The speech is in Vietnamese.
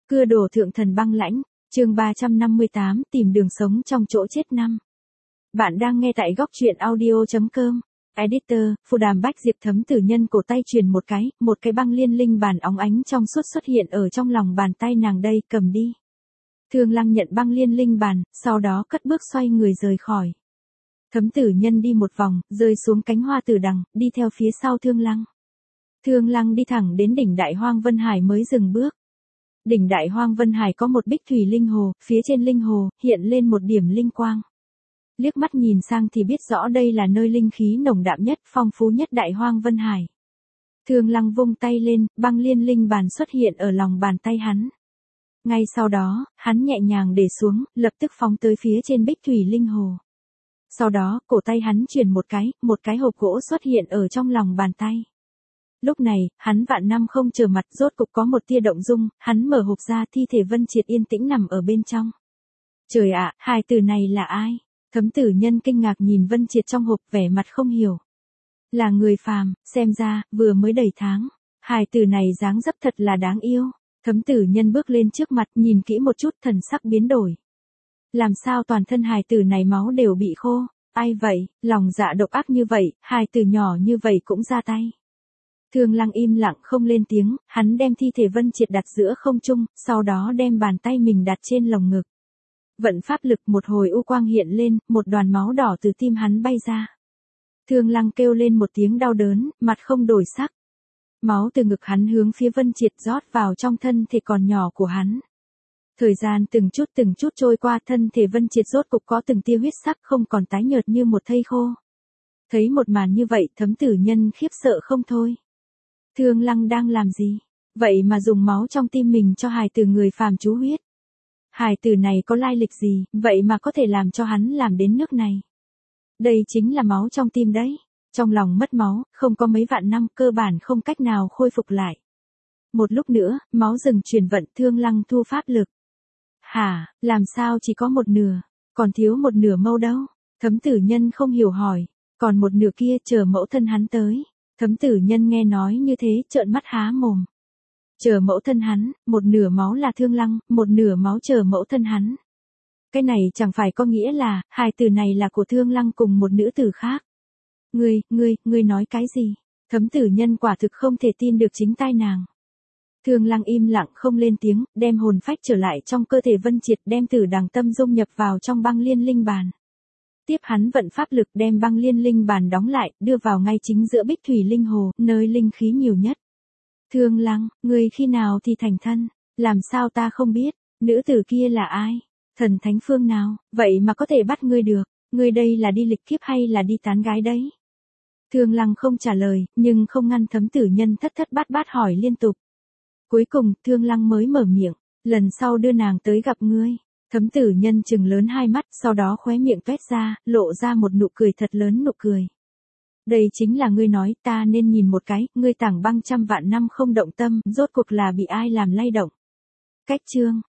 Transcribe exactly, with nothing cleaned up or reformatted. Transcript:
Cưa đổ thượng thần băng lãnh, chương ba trăm năm mươi tám, tìm đường sống trong chỗ chết năm. Bạn đang nghe tại góc truyện audio chấm com. Editor, Phù Đàm Bách Diệp Thấm Tử Nhân cổ tay truyền một cái, một cái băng liên linh bàn óng ánh trong suốt xuất hiện ở trong lòng bàn tay nàng đây, cầm đi. Thương Lăng nhận băng liên linh bàn, sau đó cất bước xoay người rời khỏi. Thấm Tử Nhân đi một vòng, rơi xuống cánh hoa tử đằng, đi theo phía sau Thương Lăng. Thương Lăng đi thẳng đến đỉnh Đại Hoang Vân Hải mới dừng bước. Đỉnh Đại Hoang Vân Hải có một bích thủy linh hồ, phía trên linh hồ, hiện lên một điểm linh quang. Liếc mắt nhìn sang thì biết rõ đây là nơi linh khí nồng đậm nhất, phong phú nhất Đại Hoang Vân Hải. Thương Lăng vung tay lên, băng liên linh bàn xuất hiện ở lòng bàn tay hắn. Ngay sau đó, hắn nhẹ nhàng để xuống, lập tức phóng tới phía trên bích thủy linh hồ. Sau đó, cổ tay hắn chuyển một cái, một cái hộp gỗ xuất hiện ở trong lòng bàn tay. Lúc này, hắn vạn năm không trở mặt, rốt cục có một tia động dung, hắn mở hộp ra, thi thể Vân Triệt yên tĩnh nằm ở bên trong. Trời ạ, hài tử này là ai? Thấm Tử Nhân kinh ngạc nhìn Vân Triệt trong hộp, vẻ mặt không hiểu. Là người phàm, xem ra, vừa mới đầy tháng. Hài tử này dáng dấp thật là đáng yêu. Thấm Tử Nhân bước lên trước mặt, nhìn kỹ một chút, thần sắc biến đổi. Làm sao toàn thân hài tử này máu đều bị khô? Ai vậy, lòng dạ độc ác như vậy, hài tử nhỏ như vậy cũng ra tay. Thương Lăng im lặng không lên tiếng, hắn đem thi thể Vân Triệt đặt giữa không trung, sau đó đem bàn tay mình đặt trên lồng ngực. Vận pháp lực, một hồi u quang hiện lên, một đoàn máu đỏ từ tim hắn bay ra. Thương Lăng kêu lên một tiếng đau đớn, mặt không đổi sắc. Máu từ ngực hắn hướng phía Vân Triệt rót vào trong thân thể còn nhỏ của hắn. Thời gian từng chút từng chút trôi qua, thân thể Vân Triệt rốt cục có từng tia huyết sắc, không còn tái nhợt như một thây khô. Thấy một màn như vậy, Thấm Tử Nhân khiếp sợ không thôi. Thương Lăng đang làm gì? Vậy mà dùng máu trong tim mình cho hài tử người phàm chú huyết. Hài tử này có lai lịch gì, vậy mà có thể làm cho hắn làm đến nước này. Đây chính là máu trong tim đấy. Trong lòng mất máu, không có mấy vạn năm, cơ bản không cách nào khôi phục lại. Một lúc nữa, máu dừng chuyển vận, Thương Lăng thu pháp lực. Hả, làm sao chỉ có một nửa, còn thiếu một nửa mâu đâu? Thấm Tử Nhân không hiểu hỏi, còn một nửa kia chờ mẫu thân hắn tới. Thấm Tử Nhân nghe nói như thế, trợn mắt há mồm. Chờ mẫu thân hắn, một nửa máu là Thương Lăng, một nửa máu chờ mẫu thân hắn. Cái này chẳng phải có nghĩa là, hài tử này là của Thương Lăng cùng một nữ tử khác. Ngươi, ngươi, ngươi nói cái gì? Thấm Tử Nhân quả thực không thể tin được chính tai nàng. Thương Lăng im lặng không lên tiếng, đem hồn phách trở lại trong cơ thể Vân Triệt, đem Tử Đằng tâm dung nhập vào trong băng liên linh bàn. Tiếp hắn vận pháp lực đem băng liên linh bàn đóng lại, đưa vào ngay chính giữa bích thủy linh hồ, nơi linh khí nhiều nhất. Thương Lăng, ngươi khi nào thì thành thân? Làm sao ta không biết? Nữ tử kia là ai? Thần thánh phương nào? Vậy mà có thể bắt ngươi được? Ngươi đây là đi lịch kiếp hay là đi tán gái đấy? Thương Lăng không trả lời, nhưng không ngăn Thấm Tử Nhân thất thất bát bát hỏi liên tục. Cuối cùng, Thương Lăng mới mở miệng, lần sau đưa nàng tới gặp ngươi. Thấm Tử Nhân trừng lớn hai mắt, sau đó khóe miệng toét ra, lộ ra một nụ cười thật lớn, nụ cười. Đây chính là ngươi nói, ta nên nhìn một cái, ngươi tảng băng trăm vạn năm không động tâm, rốt cuộc là bị ai làm lay động. Cách chương,